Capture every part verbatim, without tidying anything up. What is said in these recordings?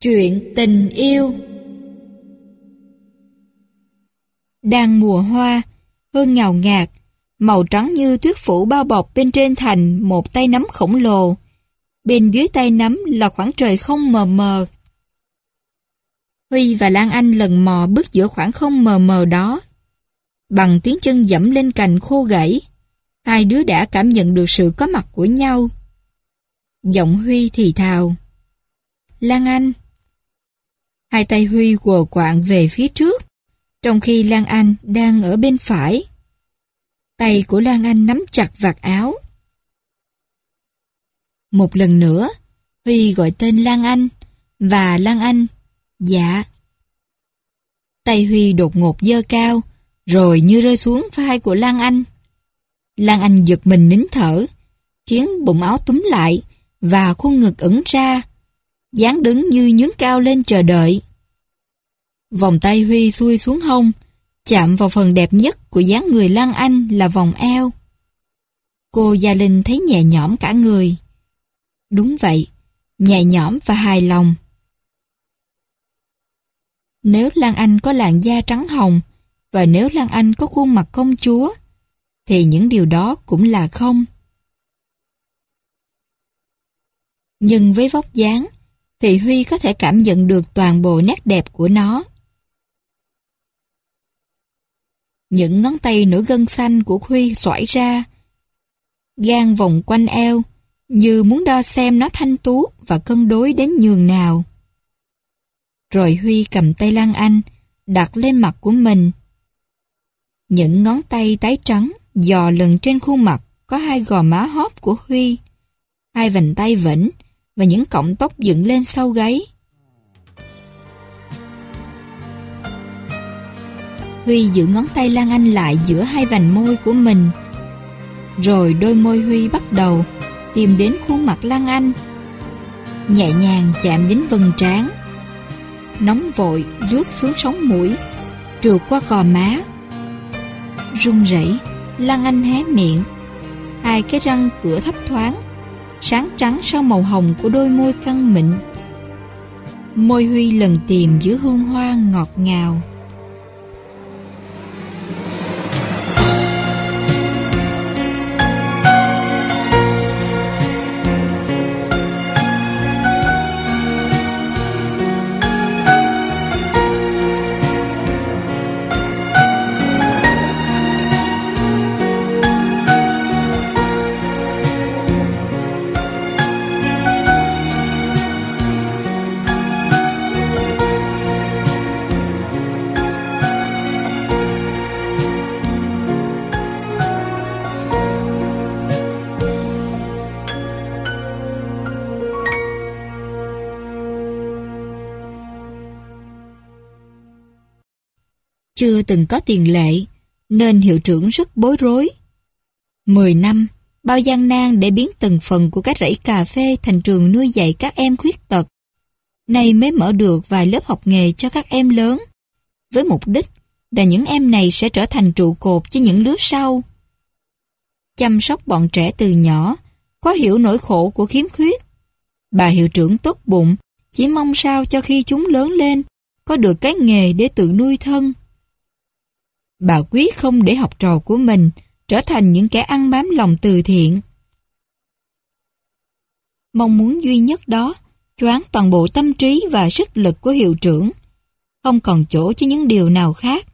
Chuyện tình yêu. Đang mùa hoa, hương ngào ngạt, màu trắng như tuyết phủ bao bọc bên trên thành một tay nắm khổng lồ. Bên dưới tay nắm là khoảng trời không mờ mờ. Huy và Lan Anh lần mò bước giữa khoảng không mờ mờ đó. Bằng tiếng chân dẫm lên cành khô gãy, hai đứa đã cảm nhận được sự có mặt của nhau. Giọng Huy thì thào: "Lan Anh." Hai tay Huy quờ quạng về phía trước, trong khi Lan Anh đang ở bên phải. Tay của Lan Anh nắm chặt vạt áo. Một lần nữa, Huy gọi tên Lan Anh, và Lan Anh: "Dạ." Tay Huy đột ngột giơ cao, rồi như rơi xuống vai của Lan Anh. Lan Anh giật mình nín thở, khiến bụng áo túm lại và khuôn ngực ẩn ra, dáng đứng như nhướng cao lên chờ đợi. Vòng tay Huy xuôi xuống hông, chạm vào phần đẹp nhất của dáng người Lan Anh là vòng eo. Cô Gia Linh thấy nhẹ nhõm cả người. Đúng vậy, nhẹ nhõm và hài lòng. Nếu Lan Anh có làn da trắng hồng, và nếu Lan Anh có khuôn mặt công chúa, thì những điều đó cũng là không. Nhưng với vóc dáng, thì Huy có thể cảm nhận được toàn bộ nét đẹp của nó. Những ngón tay nổi gân xanh của Huy xoải ra, gang vòng quanh eo, như muốn đo xem nó thanh tú và cân đối đến nhường nào. Rồi Huy cầm tay Lan Anh, đặt lên mặt của mình. Những ngón tay tái trắng dò lần trên khuôn mặt có hai gò má hóp của Huy, hai vành tay vĩnh và những cọng tóc dựng lên sau gáy. Huy giữ ngón tay Lan Anh lại giữa hai vành môi của mình. Rồi đôi môi Huy bắt đầu tìm đến khuôn mặt Lan Anh, nhẹ nhàng chạm đến vầng trán, nóng vội lướt xuống sống mũi, trượt qua cò má. Run rẩy, Lan Anh hé miệng, hai cái răng cửa thấp thoáng, sáng trắng sau màu hồng của đôi môi căng mịn. Môi Huy lần tìm giữa hương hoa ngọt ngào. Chưa từng có tiền lệ, nên hiệu trưởng rất bối rối. Mười năm, bao gian nan để biến từng phần của các rẫy cà phê thành trường nuôi dạy các em khuyết tật. Nay mới mở được vài lớp học nghề cho các em lớn, với mục đích là những em này sẽ trở thành trụ cột cho những lứa sau. Chăm sóc bọn trẻ từ nhỏ, có hiểu nỗi khổ của khiếm khuyết. Bà hiệu trưởng tốt bụng, chỉ mong sao cho khi chúng lớn lên, có được cái nghề để tự nuôi thân. Bà quyết không để học trò của mình trở thành những kẻ ăn bám lòng từ thiện. Mong muốn duy nhất đó choáng toàn bộ tâm trí và sức lực của hiệu trưởng, không còn chỗ cho những điều nào khác.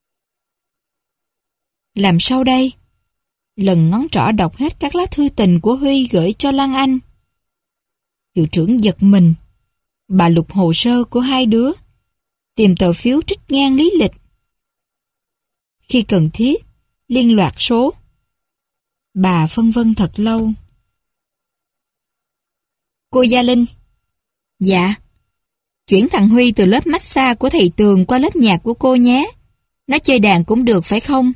Làm sao đây? Lần ngón trỏ đọc hết các lá thư tình của Huy gửi cho Lan Anh. Hiệu trưởng giật mình. Bà lục hồ sơ của hai đứa, tìm tờ phiếu trích ngang lý lịch. Khi cần thiết, liên loạt số. Bà phân vân thật lâu. Cô Gia Linh. Dạ. Chuyển thằng Huy từ lớp massage của thầy Tường qua lớp nhạc của cô nhé. Nó chơi đàn cũng được phải không?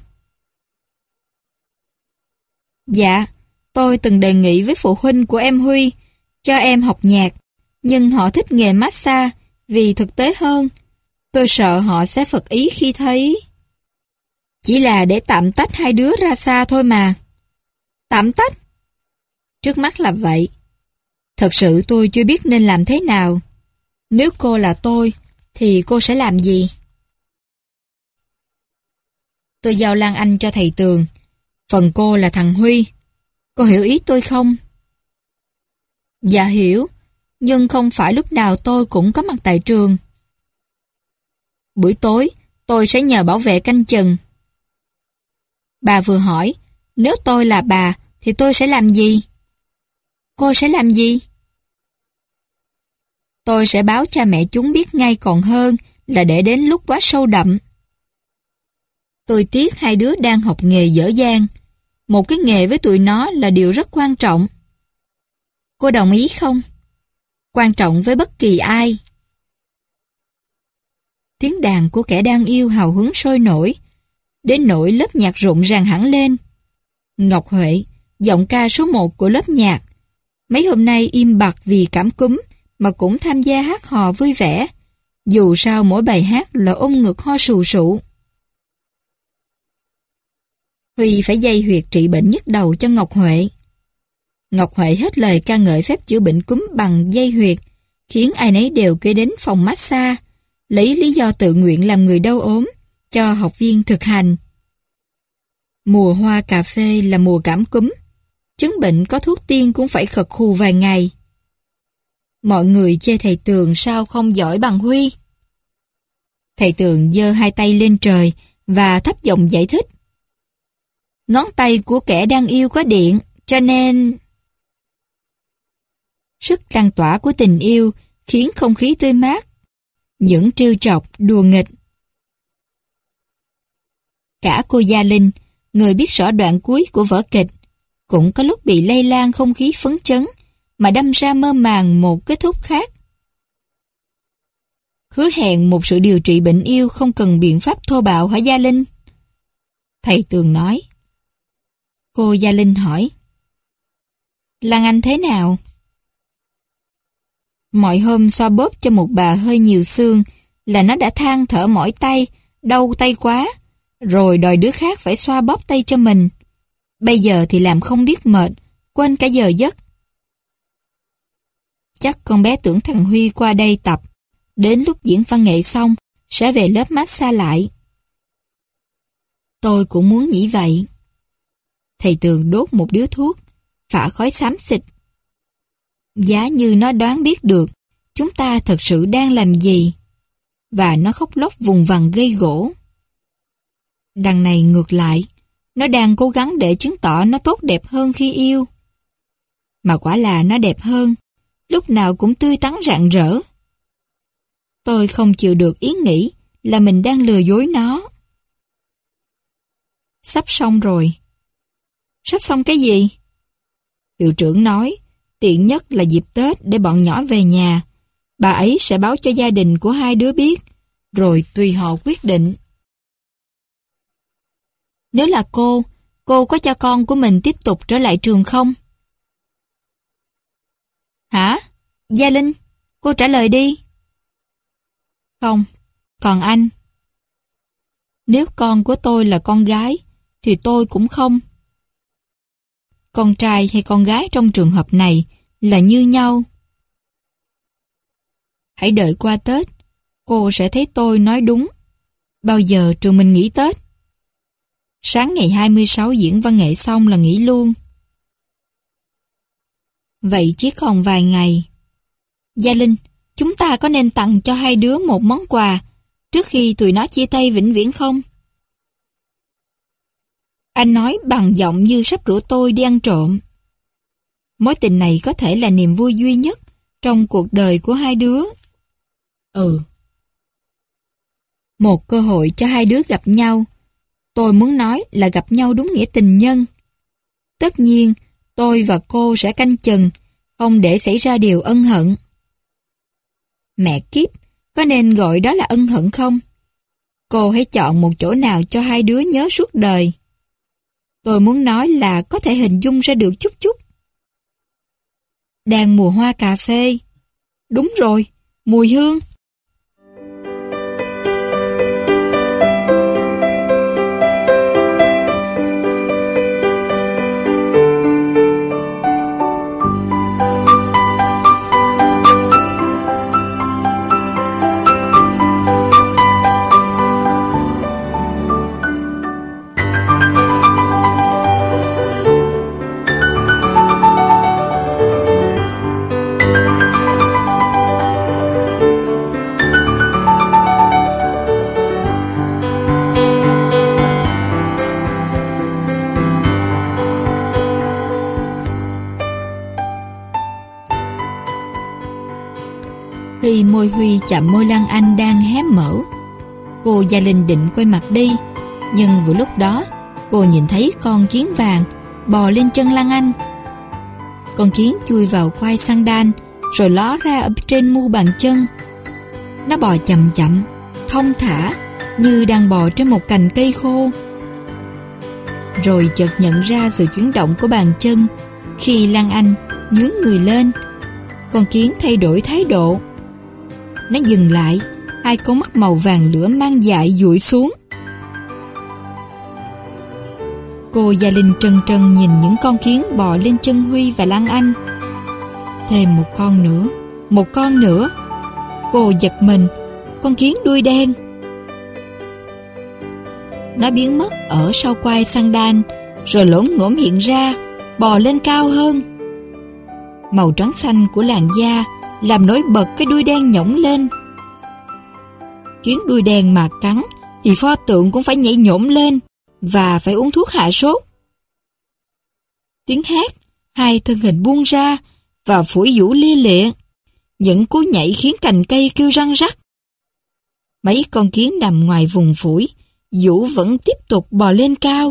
Dạ, tôi từng đề nghị với phụ huynh của em Huy cho em học nhạc, nhưng họ thích nghề massage vì thực tế hơn. Tôi sợ họ sẽ phật ý khi thấy... Chỉ là để tạm tách hai đứa ra xa thôi mà. Tạm tách? Trước mắt là vậy. Thật sự tôi chưa biết nên làm thế nào. Nếu cô là tôi, thì cô sẽ làm gì? Tôi giao Lan Anh cho thầy Tường. Phần cô là thằng Huy. Cô hiểu ý tôi không? Dạ hiểu, nhưng không phải lúc nào tôi cũng có mặt tại trường. Buổi tối, tôi sẽ nhờ bảo vệ canh chừng. Bà vừa hỏi, nếu tôi là bà, thì tôi sẽ làm gì? Cô sẽ làm gì? Tôi sẽ báo cha mẹ chúng biết ngay còn hơn là để đến lúc quá sâu đậm. Tôi tiếc hai đứa đang học nghề dở dang. Một cái nghề với tụi nó là điều rất quan trọng. Cô đồng ý không? Quan trọng với bất kỳ ai. Tiếng đàn của kẻ đang yêu hào hứng sôi nổi, đến nỗi lớp nhạc rộn ràng hẳn lên. Ngọc Huệ, giọng ca số một của lớp nhạc, mấy hôm nay im bặt vì cảm cúm mà cũng tham gia hát hò vui vẻ. Dù sao mỗi bài hát là ôm ngực ho sù sụ. Huy phải dây huyệt trị bệnh nhức đầu cho Ngọc Huệ. Ngọc Huệ hết lời ca ngợi phép chữa bệnh cúm bằng dây huyệt, khiến ai nấy đều kêu đến phòng massage, lấy lý do tự nguyện làm người đau ốm, cho học viên thực hành. Mùa hoa cà phê là mùa cảm cúm, chứng bệnh có thuốc tiên cũng phải khật khù vài ngày. Mọi người chê thầy Tường sao không giỏi bằng Huy. Thầy Tường giơ hai tay lên trời và thấp giọng giải thích. Ngón tay của kẻ đang yêu có điện, cho nên... Sức lan tỏa của tình yêu khiến không khí tươi mát. Những trêu chọc, đùa nghịch. Cả cô Gia Linh, người biết rõ đoạn cuối của vở kịch, cũng có lúc bị lây lan không khí phấn chấn mà đâm ra mơ màng một kết thúc khác. Hứa hẹn một sự điều trị bệnh yêu không cần biện pháp thô bạo hả Gia Linh? Thầy Tường nói. Cô Gia Linh hỏi. Lan Anh thế nào? Mọi hôm xoa bóp cho một bà hơi nhiều xương là nó đã than thở mỏi tay, đau tay quá, rồi đòi đứa khác phải xoa bóp tay cho mình. Bây giờ thì làm không biết mệt, quên cả giờ giấc. Chắc con bé tưởng thằng Huy qua đây tập, đến lúc diễn văn nghệ xong, sẽ về lớp massage lại. Tôi cũng muốn nghĩ vậy. Thầy Tường đốt một điếu thuốc, phả khói xám xịt. Giá như nó đoán biết được chúng ta thật sự đang làm gì, và nó khóc lóc vùng vằng gây gổ. Đằng này ngược lại, nó đang cố gắng để chứng tỏ nó tốt đẹp hơn khi yêu. Mà quả là nó đẹp hơn, lúc nào cũng tươi tắn rạng rỡ. Tôi không chịu được ý nghĩ là mình đang lừa dối nó. Sắp xong rồi. Sắp xong cái gì? Hiệu trưởng nói, tiện nhất là dịp Tết để bọn nhỏ về nhà. Bà ấy sẽ báo cho gia đình của hai đứa biết, rồi tùy họ quyết định. Nếu là cô, cô có cho con của mình tiếp tục trở lại trường không? Hả? Gia Linh, cô trả lời đi. Không, còn anh? Nếu con của tôi là con gái, thì tôi cũng không. Con trai hay con gái trong trường hợp này là như nhau. Hãy đợi qua Tết, cô sẽ thấy tôi nói đúng. Bao giờ trường mình nghỉ Tết? Sáng ngày hai mươi sáu diễn văn nghệ xong là nghỉ luôn. Vậy chỉ còn vài ngày. Gia Linh, chúng ta có nên tặng cho hai đứa một món quà trước khi tụi nó chia tay vĩnh viễn không? Anh nói bằng giọng như sắp rủ tôi đi ăn trộm. Mối tình này có thể là niềm vui duy nhất trong cuộc đời của hai đứa. Ừ. Một cơ hội cho hai đứa gặp nhau. Tôi muốn nói là gặp nhau đúng nghĩa tình nhân. Tất nhiên, tôi và cô sẽ canh chừng, không để xảy ra điều ân hận. Mẹ kiếp, có nên gọi đó là ân hận không? Cô hãy chọn một chỗ nào cho hai đứa nhớ suốt đời. Tôi muốn nói là có thể hình dung ra được chút chút. Đang mùa hoa cà phê. Đúng rồi, mùi hương. Khi môi Huy chạm môi Lan Anh đang hé mở, cô Gia Linh định quay mặt đi, nhưng vừa lúc đó cô nhìn thấy con kiến vàng bò lên chân Lan Anh. Con kiến chui vào quai sandal rồi ló ra ở trên mu bàn chân. Nó bò chậm chậm, thong thả như đang bò trên một cành cây khô. Rồi chợt nhận ra sự chuyển động của bàn chân khi Lan Anh nhướng người lên. Con kiến thay đổi thái độ. Nó dừng lại, hai con mắt màu vàng lửa mang dại dụi xuống. Cô Gia Linh trân trân nhìn những con kiến bò lên chân Huy và Lan Anh. Thêm một con nữa, một con nữa. Cô giật mình, con kiến đuôi đen. Nó biến mất ở sau quai sandal, rồi lổm ngổm hiện ra, bò lên cao hơn. Màu trắng xanh của làn da làm nổi bật cái đuôi đen nhổng lên. Kiến đuôi đen mà cắn thì pho tượng cũng phải nhảy nhổm lên và phải uống thuốc hạ sốt. Tiếng hét, hai thân hình buông ra và phủi vũ lia lịa. Những cú nhảy khiến cành cây kêu răng rắc. Mấy con kiến nằm ngoài vùng phủi, vũ vẫn tiếp tục bò lên cao.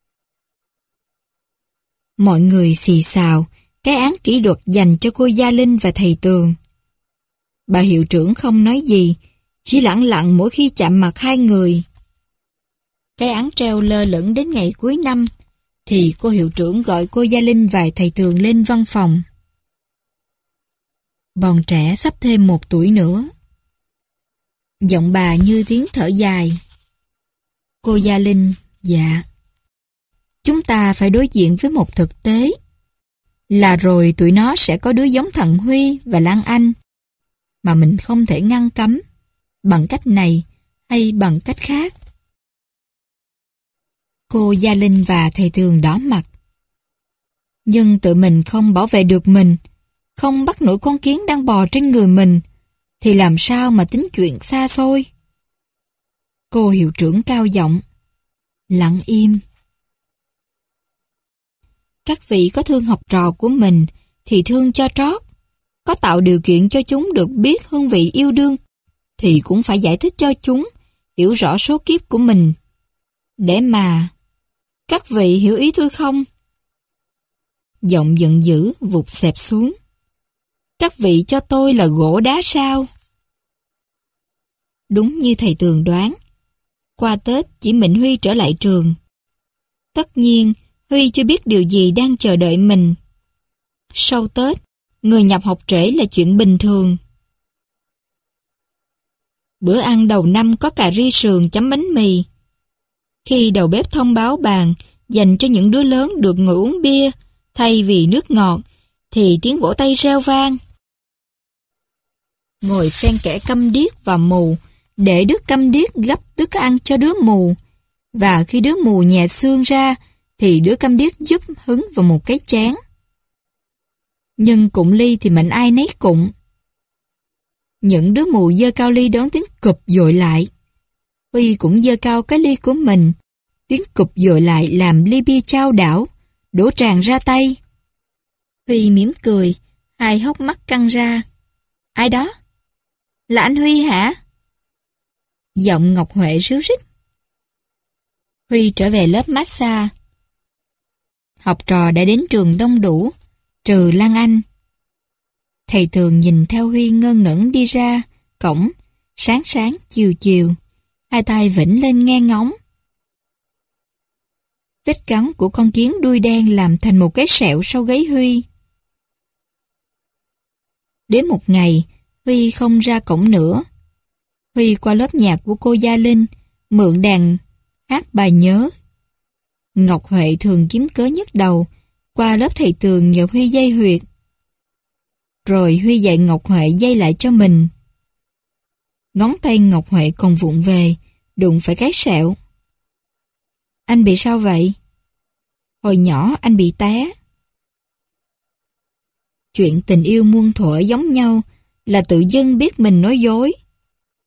Mọi người xì xào cái án kỷ luật dành cho cô Gia Linh và thầy Tường. Bà hiệu trưởng không nói gì, chỉ lặng lặng mỗi khi chạm mặt hai người. Cái án treo lơ lửng đến ngày cuối năm, thì cô hiệu trưởng gọi cô Gia Linh và thầy Tường lên văn phòng. Bọn trẻ sắp thêm một tuổi nữa. Giọng bà như tiếng thở dài. Cô Gia Linh, dạ. Chúng ta phải đối diện với một thực tế. Là rồi tụi nó sẽ có đứa giống thằng Huy và Lan Anh. Mà mình không thể ngăn cấm, bằng cách này hay bằng cách khác. Cô Gia Linh và thầy Tường đỏ mặt. Nhưng tự mình không bảo vệ được mình, không bắt nổi con kiến đang bò trên người mình, thì làm sao mà tính chuyện xa xôi. Cô hiệu trưởng cao giọng, lặng im. Các vị có thương học trò của mình thì thương cho trót, có tạo điều kiện cho chúng được biết hương vị yêu đương thì cũng phải giải thích cho chúng hiểu rõ số kiếp của mình. Để mà... Các vị hiểu ý tôi không? Giọng giận dữ vụt xẹp xuống. Các vị cho tôi là gỗ đá sao? Đúng như thầy Tường đoán, qua Tết chỉ mình Huy trở lại trường. Tất nhiên, Huy chưa biết điều gì đang chờ đợi mình. Sau Tết, người nhập học trễ là chuyện bình thường. Bữa ăn đầu năm có cà ri sườn chấm bánh mì. Khi đầu bếp thông báo bàn dành cho những đứa lớn được ngồi uống bia thay vì nước ngọt, thì tiếng vỗ tay reo vang. Ngồi xen kẽ câm điếc và mù, để đứa câm điếc gấp thức ăn cho đứa mù, và khi đứa mù nhè xương ra, thì đứa câm điếc giúp hứng vào một cái chén. Nhưng cụng ly thì mệnh ai nấy cụng. Những đứa mù giơ cao ly đón tiếng cụp dội lại. Huy cũng giơ cao cái ly của mình. Tiếng cụp dội lại làm ly bia chao đảo, đổ tràn ra tay. Huy mỉm cười, hai hốc mắt căng ra. Ai đó? Là anh Huy hả? Giọng Ngọc Huệ ríu rít. Huy trở về lớp massage. Học trò đã đến trường đông đủ, trừ Lan Anh. Thầy Tường nhìn theo Huy ngơ ngẩn đi ra cổng, sáng sáng chiều chiều, hai tay vĩnh lên nghe ngóng. Vết cắn của con kiến đuôi đen làm thành một cái sẹo sau gáy Huy. Đến một ngày, Huy không ra cổng nữa. Huy qua lớp nhạc của cô Gia Linh, mượn đàn hát bài nhớ. Ngọc Huệ thường kiếm cớ nhức đầu, qua lớp thầy Tường nhờ Huy dây huyệt. Rồi Huy dạy Ngọc Huệ dây lại cho mình. Ngón tay Ngọc Huệ còn vụng về, đụng phải cái sẹo. Anh bị sao vậy? Hồi nhỏ anh bị té. Chuyện tình yêu muôn thuở giống nhau là tự dưng biết mình nói dối.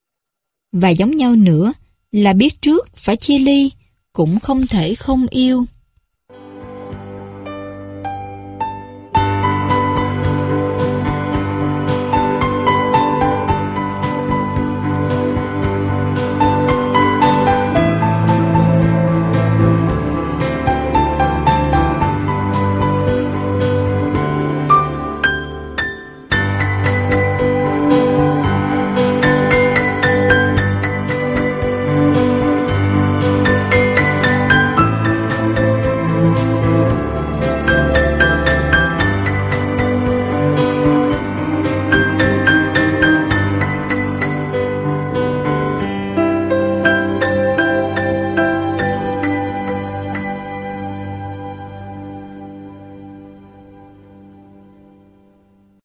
Và giống nhau nữa là biết trước phải chia ly cũng không thể không yêu.